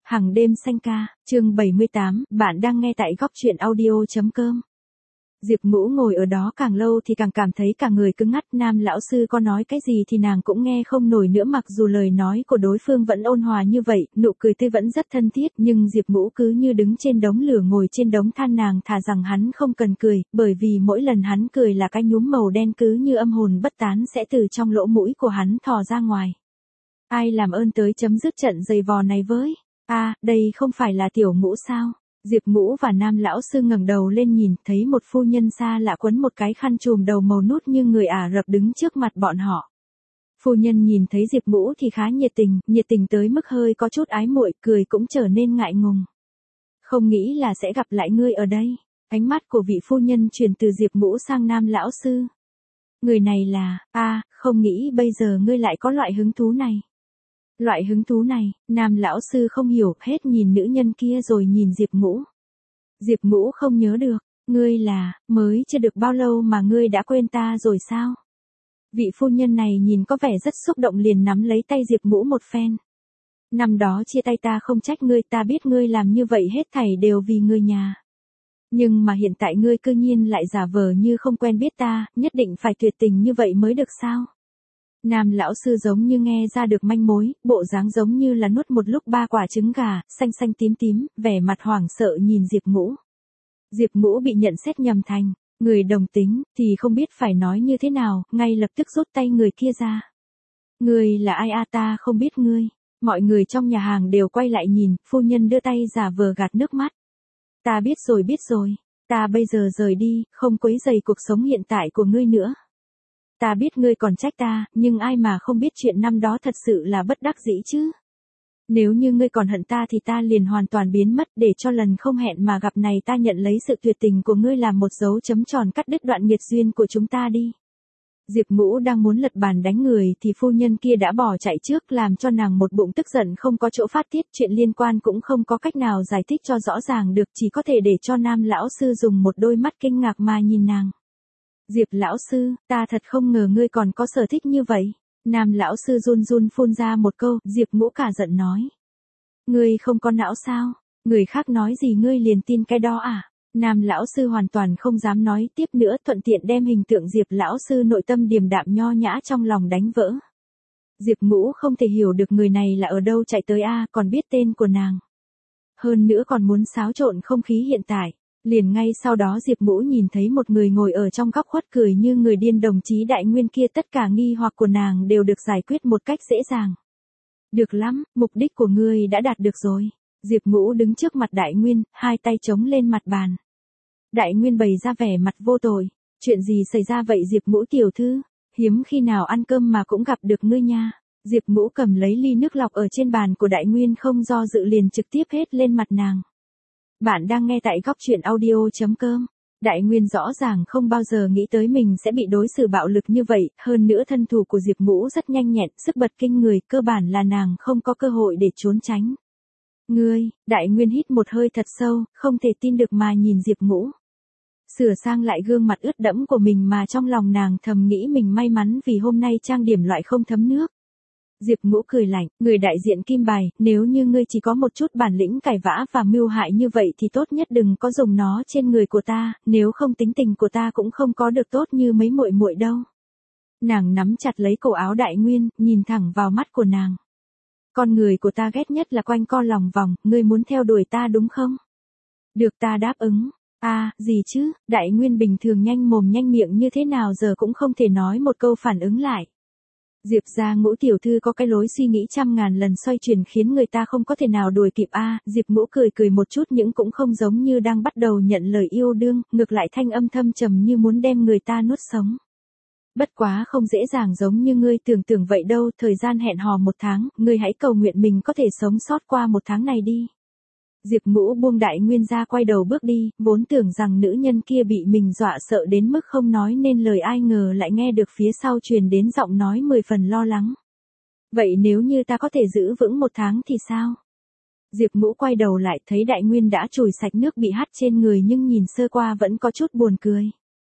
Hàng đêm xanh ca, chương 78, bạn đang nghe tại góc truyện audio.com. Diệp Ngũ ngồi ở đó càng lâu thì càng cảm thấy cả người cứng ngắc. Nam lão sư có nói cái gì thì nàng cũng nghe không nổi nữa, mặc dù lời nói của đối phương vẫn ôn hòa như vậy, nụ cười tươi vẫn rất thân thiết, nhưng Diệp Ngũ cứ như đứng trên đống lửa ngồi trên đống than. Nàng thà rằng hắn không cần cười, bởi vì mỗi lần hắn cười là cái nhúm màu đen cứ như âm hồn bất tán sẽ từ trong lỗ mũi của hắn thò ra ngoài. Ai làm ơn tới chấm dứt trận giày vò này với? Đây không phải là Tiểu Ngũ sao? Diệp Ngũ và Nam lão sư ngẩng đầu lên nhìn, thấy một phu nhân xa lạ quấn một cái khăn trùm đầu màu nút như người Ả Rập đứng trước mặt bọn họ. Phu nhân nhìn thấy Diệp Ngũ thì khá nhiệt tình tới mức hơi có chút ái muội, cười cũng trở nên ngại ngùng. Không nghĩ là sẽ gặp lại ngươi ở đây. Ánh mắt của vị phu nhân chuyển từ Diệp Ngũ sang Nam lão sư. Người này là, không nghĩ bây giờ ngươi lại có loại hứng thú này. Loại hứng thú này, Nam lão sư không hiểu, hết nhìn nữ nhân kia rồi nhìn Diệp Ngũ. Diệp Ngũ không nhớ được, ngươi là, mới chưa được bao lâu mà ngươi đã quên ta rồi sao? Vị phu nhân này nhìn có vẻ rất xúc động, liền nắm lấy tay Diệp Ngũ một phen. Năm đó chia tay ta không trách ngươi, ta biết ngươi làm như vậy hết thảy đều vì người nhà. Nhưng mà hiện tại ngươi cư nhiên lại giả vờ như không quen biết ta, nhất định phải tuyệt tình như vậy mới được sao? Nam lão sư giống như nghe ra được manh mối, bộ dáng giống như là nuốt một lúc 3 quả trứng gà, xanh xanh tím, vẻ mặt hoảng sợ nhìn Diệp Ngũ. Diệp Ngũ bị nhận xét nhầm thành người đồng tính, thì không biết phải nói như thế nào, ngay lập tức rút tay người kia ra. Ngươi là ai? Ta không biết ngươi. Mọi người trong nhà hàng đều quay lại nhìn, phu nhân đưa tay giả vờ gạt nước mắt. Ta biết rồi, ta bây giờ rời đi, không quấy rầy cuộc sống hiện tại của ngươi nữa. Ta biết ngươi còn trách ta, nhưng ai mà không biết chuyện năm đó thật sự là bất đắc dĩ chứ. Nếu như ngươi còn hận ta thì ta liền hoàn toàn biến mất, để cho lần không hẹn mà gặp này ta nhận lấy sự tuyệt tình của ngươi làm một dấu chấm tròn cắt đứt đoạn nghiệt duyên của chúng ta đi. Diệp Ngũ đang muốn lật bàn đánh người thì phu nhân kia đã bỏ chạy trước, làm cho nàng một bụng tức giận không có chỗ phát tiết, chuyện liên quan cũng không có cách nào giải thích cho rõ ràng được, chỉ có thể để cho Nam lão sư dùng một đôi mắt kinh ngạc mà nhìn nàng. Diệp lão sư, ta thật không ngờ ngươi còn có sở thích như vậy. Nam lão sư run phun ra một câu, Diệp Ngũ cả giận nói. Ngươi không có não sao? Người khác nói gì ngươi liền tin cái đó à? Nam lão sư hoàn toàn không dám nói tiếp nữa, thuận tiện đem hình tượng Diệp lão sư nội tâm điềm đạm nho nhã trong lòng đánh vỡ. Diệp Ngũ không thể hiểu được người này là ở đâu chạy tới còn biết tên của nàng. Hơn nữa còn muốn xáo trộn không khí hiện tại. Liền ngay sau đó Diệp Ngũ nhìn thấy một người ngồi ở trong góc khuất cười như người điên, đồng chí Đại Nguyên kia, tất cả nghi hoặc của nàng đều được giải quyết một cách dễ dàng. Được lắm, mục đích của ngươi đã đạt được rồi. Diệp Ngũ đứng trước mặt Đại Nguyên, hai tay chống lên mặt bàn. Đại Nguyên bày ra vẻ mặt vô tội. Chuyện gì xảy ra vậy Diệp Ngũ tiểu thư? Hiếm khi nào ăn cơm mà cũng gặp được ngươi nha. Diệp Ngũ cầm lấy ly nước lọc ở trên bàn của Đại Nguyên, không do dự liền trực tiếp hết lên mặt nàng. Bạn đang nghe tại góc truyện audio.com. Đại Nguyên rõ ràng không bao giờ nghĩ tới mình sẽ bị đối xử bạo lực như vậy, hơn nữa thân thủ của Diệp Ngũ rất nhanh nhẹn, sức bật kinh người, cơ bản là nàng không có cơ hội để trốn tránh. Ngươi, Đại Nguyên hít một hơi thật sâu, không thể tin được mà nhìn Diệp Ngũ. Sửa sang lại gương mặt ướt đẫm của mình mà trong lòng nàng thầm nghĩ mình may mắn vì hôm nay trang điểm loại không thấm nước. Diệp Ngũ cười lạnh, người đại diện Kim Bài, nếu như ngươi chỉ có một chút bản lĩnh cãi vã và mưu hại như vậy thì tốt nhất đừng có dùng nó trên người của ta, nếu không tính tình của ta cũng không có được tốt như mấy muội muội đâu. Nàng nắm chặt lấy cổ áo Đại Nguyên, nhìn thẳng vào mắt của nàng. Con người của ta ghét nhất là quanh co lòng vòng, ngươi muốn theo đuổi ta đúng không? Được, ta đáp ứng. Gì chứ, Đại Nguyên bình thường nhanh mồm nhanh miệng như thế nào giờ cũng không thể nói một câu phản ứng lại. Diệp gia Ngũ tiểu thư có cái lối suy nghĩ trăm ngàn lần xoay chuyển khiến người ta không có thể nào đuổi kịp Diệp Ngũ cười một chút nhưng cũng không giống như đang bắt đầu nhận lời yêu đương, ngược lại thanh âm thâm trầm như muốn đem người ta nuốt sống. Bất quá không dễ dàng giống như ngươi tưởng vậy đâu, thời gian hẹn hò 1 tháng, ngươi hãy cầu nguyện mình có thể sống sót qua 1 tháng này đi. Diệp Ngũ buông Đại Nguyên ra quay đầu bước đi, vốn tưởng rằng nữ nhân kia bị mình dọa sợ đến mức không nói nên lời, ai ngờ lại nghe được phía sau truyền đến giọng nói 10 phần lo lắng. Vậy nếu như ta có thể giữ vững 1 tháng thì sao? Diệp Ngũ quay đầu lại thấy Đại Nguyên đã chùi sạch nước bị hắt trên người nhưng nhìn sơ qua vẫn có chút buồn cười.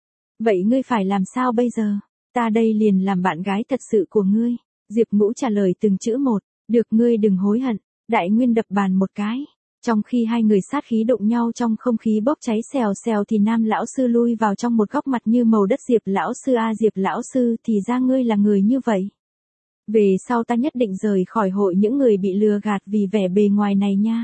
Vậy ngươi phải làm sao bây giờ? Ta đây liền làm bạn gái thật sự của ngươi. Diệp Ngũ trả lời từng chữ một, được, ngươi đừng hối hận. Đại Nguyên đập bàn một cái. Trong khi hai người sát khí đụng nhau trong không khí bốc cháy xèo xèo thì Nam lão sư lui vào trong một góc mặt như màu đất. Diệp lão sư a, Diệp lão sư, thì ra ngươi là người như vậy. Về sau ta nhất định rời khỏi hội những người bị lừa gạt vì vẻ bề ngoài này nha.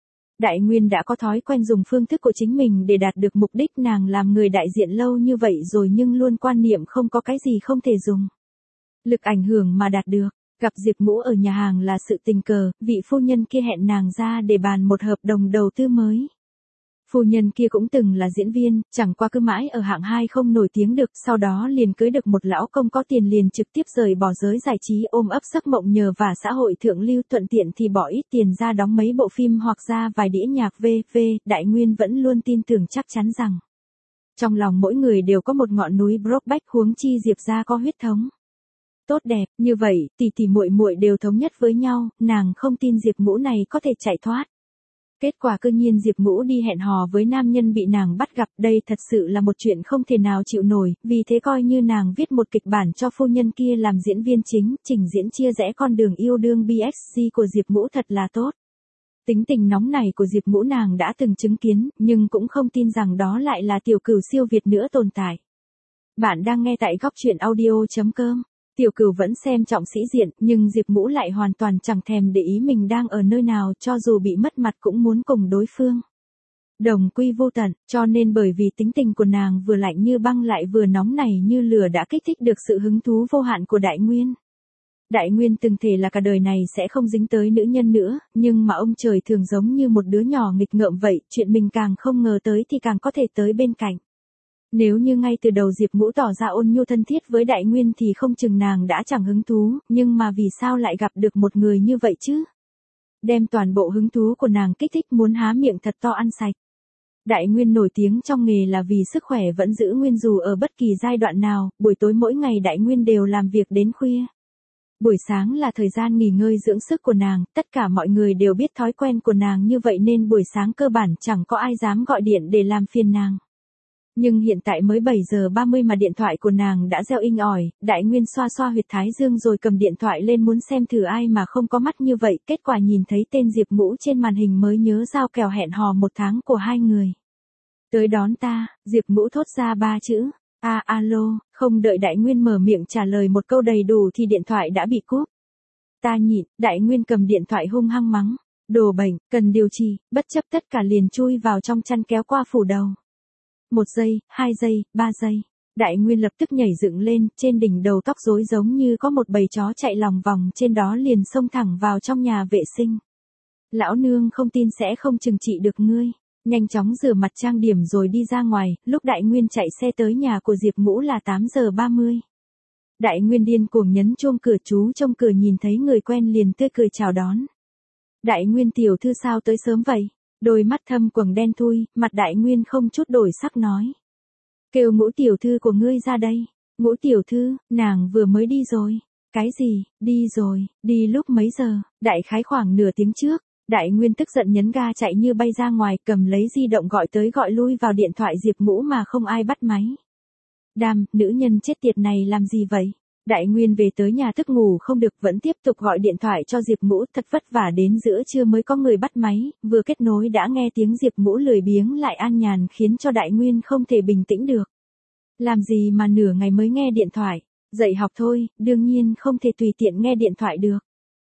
Đại Nguyên đã có thói quen dùng phương thức của chính mình để đạt được mục đích. Nàng làm người đại diện lâu như vậy rồi nhưng luôn quan niệm không có cái gì không thể dùng lực ảnh hưởng mà đạt được. Gặp Diệp Ngũ ở nhà hàng là sự tình cờ, vị phu nhân kia hẹn nàng ra để bàn một hợp đồng đầu tư mới. Phu nhân kia cũng từng là diễn viên, chẳng qua cứ mãi ở hạng 2 không nổi tiếng được, sau đó liền cưới được một lão công có tiền liền trực tiếp rời bỏ giới giải trí ôm ấp giấc mộng nhờ và xã hội thượng lưu, thuận tiện thì bỏ ít tiền ra đóng mấy bộ phim hoặc ra vài đĩa nhạc v.v. Đại Nguyên vẫn luôn tin tưởng chắc chắn rằng trong lòng mỗi người đều có một ngọn núi Brokeback, huống chi Diệp gia có huyết thống tốt đẹp, như vậy, tỷ muội muội đều thống nhất với nhau, nàng không tin Diệp Ngũ này có thể chạy thoát. Kết quả cơ nhiên Diệp Ngũ đi hẹn hò với nam nhân bị nàng bắt gặp, đây thật sự là một chuyện không thể nào chịu nổi, vì thế coi như nàng viết một kịch bản cho phu nhân kia làm diễn viên chính, trình diễn chia rẽ con đường yêu đương BXG của Diệp Ngũ thật là tốt. Tính tình nóng này của Diệp Ngũ nàng đã từng chứng kiến, nhưng cũng không tin rằng đó lại là tiểu cửu siêu việt nữa tồn tại. Bạn đang nghe tại góc truyện audio.com. Tiểu Cửu vẫn xem trọng sĩ diện, nhưng Diệp Ngũ lại hoàn toàn chẳng thèm để ý mình đang ở nơi nào, cho dù bị mất mặt cũng muốn cùng đối phương đồng quy vô tận, cho nên bởi vì tính tình của nàng vừa lạnh như băng lại vừa nóng nảy như lửa đã kích thích được sự hứng thú vô hạn của Đại Nguyên. Đại Nguyên từng thề là cả đời này sẽ không dính tới nữ nhân nữa, nhưng mà ông trời thường giống như một đứa nhỏ nghịch ngợm vậy, chuyện mình càng không ngờ tới thì càng có thể tới bên cạnh. Nếu như ngay từ đầu Diệp Ngũ tỏ ra ôn nhu thân thiết với Đại Nguyên thì không chừng nàng đã chẳng hứng thú, nhưng mà vì sao lại gặp được một người như vậy chứ? Đem toàn bộ hứng thú của nàng kích thích muốn há miệng thật to ăn sạch. Đại Nguyên nổi tiếng trong nghề là vì sức khỏe vẫn giữ nguyên dù ở bất kỳ giai đoạn nào, buổi tối mỗi ngày Đại Nguyên đều làm việc đến khuya. Buổi sáng là thời gian nghỉ ngơi dưỡng sức của nàng, tất cả mọi người đều biết thói quen của nàng như vậy nên buổi sáng cơ bản chẳng có ai dám gọi điện để làm phiền nàng. Nhưng hiện tại mới 7 giờ 30 mà điện thoại của nàng đã reo inh ỏi, Đại Nguyên xoa xoa huyệt thái dương rồi cầm điện thoại lên muốn xem thử ai mà không có mắt như vậy, kết quả nhìn thấy tên Diệp Ngũ trên màn hình mới nhớ giao kèo hẹn hò 1 tháng của hai người. Tới đón ta, Diệp Ngũ thốt ra 3 chữ, alo, không đợi Đại Nguyên mở miệng trả lời một câu đầy đủ thì điện thoại đã bị cúp. Ta nhịn, Đại Nguyên cầm điện thoại hung hăng mắng, đồ bệnh, cần điều trị, bất chấp tất cả liền chui vào trong chăn kéo qua phủ đầu. 1 giây, 2 giây, 3 giây. Đại Nguyên lập tức nhảy dựng lên, trên đỉnh đầu tóc rối giống như có một bầy chó chạy lòng vòng trên đó liền xông thẳng vào trong nhà vệ sinh. Lão nương không tin sẽ không trừng trị được ngươi. Nhanh chóng rửa mặt trang điểm rồi đi ra ngoài, lúc Đại Nguyên chạy xe tới nhà của Diệp Ngũ là 8 giờ 30. Đại Nguyên điên cuồng nhấn chuông cửa, chú trong cửa nhìn thấy người quen liền tươi cười chào đón. Đại Nguyên tiểu thư sao tới sớm vậy? Đôi mắt thâm quầng đen thui, mặt Đại Nguyên không chút đổi sắc nói. Kêu Ngũ tiểu thư của ngươi ra đây. Ngũ tiểu thư, nàng vừa mới đi rồi. Cái gì, đi rồi, đi lúc mấy giờ? Đại khái khoảng nửa tiếng trước. Đại Nguyên tức giận nhấn ga chạy như bay ra ngoài, cầm lấy di động gọi tới gọi lui vào điện thoại Diệp Ngũ mà không ai bắt máy. Đàm, nữ nhân chết tiệt này làm gì vậy? Đại Nguyên về tới nhà thức ngủ không được vẫn tiếp tục gọi điện thoại cho Diệp Ngũ, thật vất vả đến giữa trưa mới có người bắt máy, vừa kết nối đã nghe tiếng Diệp Ngũ lười biếng lại an nhàn khiến cho Đại Nguyên không thể bình tĩnh được. Làm gì mà nửa ngày mới nghe điện thoại? Dậy học thôi, đương nhiên không thể tùy tiện nghe điện thoại được.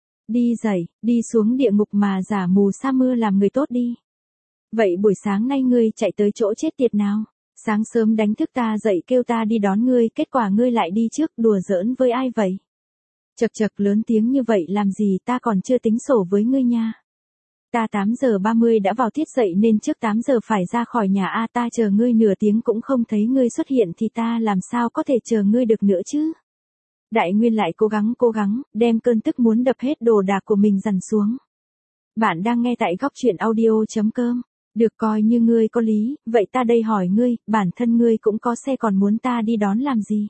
Đi dậy, đi xuống địa ngục mà giả mù sa mưa làm người tốt đi. Vậy buổi sáng nay ngươi chạy tới chỗ chết tiệt nào? Sáng sớm đánh thức ta dậy kêu ta đi đón ngươi, kết quả ngươi lại đi trước, đùa giỡn với ai vậy? Chậc chậc, lớn tiếng như vậy làm gì, ta còn chưa tính sổ với ngươi nha. Ta 8 giờ 30 đã vào tiết dậy nên trước 8 giờ phải ra khỏi nhà a, ta chờ ngươi nửa tiếng cũng không thấy ngươi xuất hiện thì ta làm sao có thể chờ ngươi được nữa chứ? Đại Nguyên lại cố gắng, đem cơn tức muốn đập hết đồ đạc của mình dằn xuống. Bạn đang nghe tại góc truyện audio.com. Được coi như ngươi có lý, vậy ta đây hỏi ngươi, bản thân ngươi cũng có xe còn muốn ta đi đón làm gì?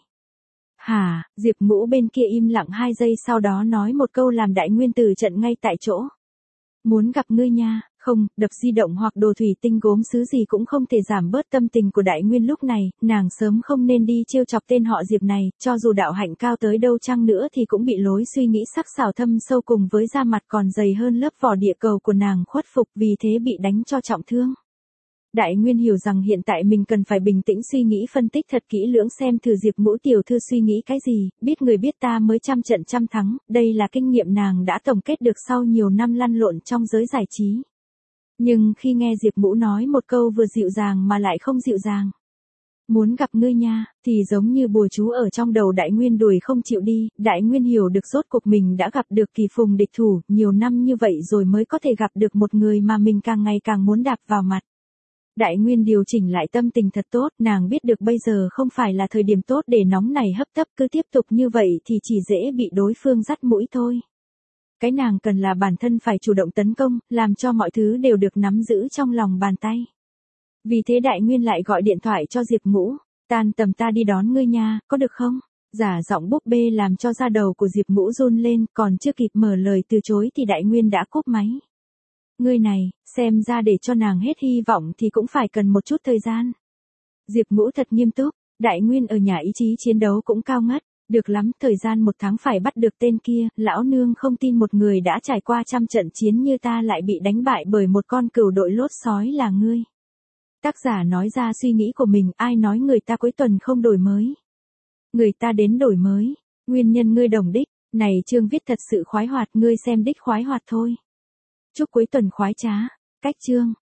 Hả, Diệp Ngũ bên kia im lặng 2 giây sau đó nói một câu làm Đại Nguyên từ trận ngay tại chỗ. Muốn gặp ngươi nha, Không, đập di động hoặc đồ thủy tinh gốm sứ gì cũng không thể giảm bớt tâm tình của Đại Nguyên lúc này, nàng sớm không nên đi trêu chọc tên họ Diệp này, cho dù đạo hạnh cao tới đâu chăng nữa thì cũng bị lối suy nghĩ sắc sảo thâm sâu cùng với da mặt còn dày hơn lớp vỏ địa cầu của nàng khuất phục vì thế bị đánh cho trọng thương. Đại Nguyên hiểu rằng hiện tại mình cần phải bình tĩnh suy nghĩ phân tích thật kỹ lưỡng xem thử Diệp Ngũ tiểu thư suy nghĩ cái gì, biết người biết ta mới trăm trận trăm thắng, đây là kinh nghiệm nàng đã tổng kết được sau nhiều năm lăn lộn trong giới giải trí. Nhưng khi nghe Diệp Ngũ nói một câu vừa dịu dàng mà lại không dịu dàng. Muốn gặp ngươi nha, thì giống như bùa chú ở trong đầu Đại Nguyên đuổi không chịu đi, Đại Nguyên hiểu được rốt cuộc mình đã gặp được kỳ phùng địch thủ, nhiều năm như vậy rồi mới có thể gặp được một người mà mình càng ngày càng muốn đạp vào mặt. Đại Nguyên điều chỉnh lại tâm tình thật tốt, nàng biết được bây giờ không phải là thời điểm tốt để nóng này hấp tấp, cứ tiếp tục như vậy thì chỉ dễ bị đối phương dắt mũi thôi. Cái nàng cần là bản thân phải chủ động tấn công, làm cho mọi thứ đều được nắm giữ trong lòng bàn tay. Vì thế Đại Nguyên lại gọi điện thoại cho Diệp Ngũ, tan tầm ta đi đón ngươi nha, có được không? Giả giọng búp bê làm cho da đầu của Diệp Ngũ run lên, còn chưa kịp mở lời từ chối thì Đại Nguyên đã cúp máy. Ngươi này, xem ra để cho nàng hết hy vọng thì cũng phải cần một chút thời gian. Diệp Ngũ thật nghiêm túc, Đại Nguyên ở nhà ý chí chiến đấu cũng cao ngất, được lắm, thời gian 1 tháng phải bắt được tên kia, lão nương không tin một người đã trải qua trăm trận chiến như ta lại bị đánh bại bởi một con cừu đội lốt sói là ngươi. Tác giả nói ra suy nghĩ của mình, ai nói người ta cuối tuần không đổi mới. Người ta đến đổi mới, nguyên nhân ngươi đồng đích, này chương viết thật sự khoái hoạt, ngươi xem đích khoái hoạt thôi. Chúc cuối tuần khoái trá, cách chương.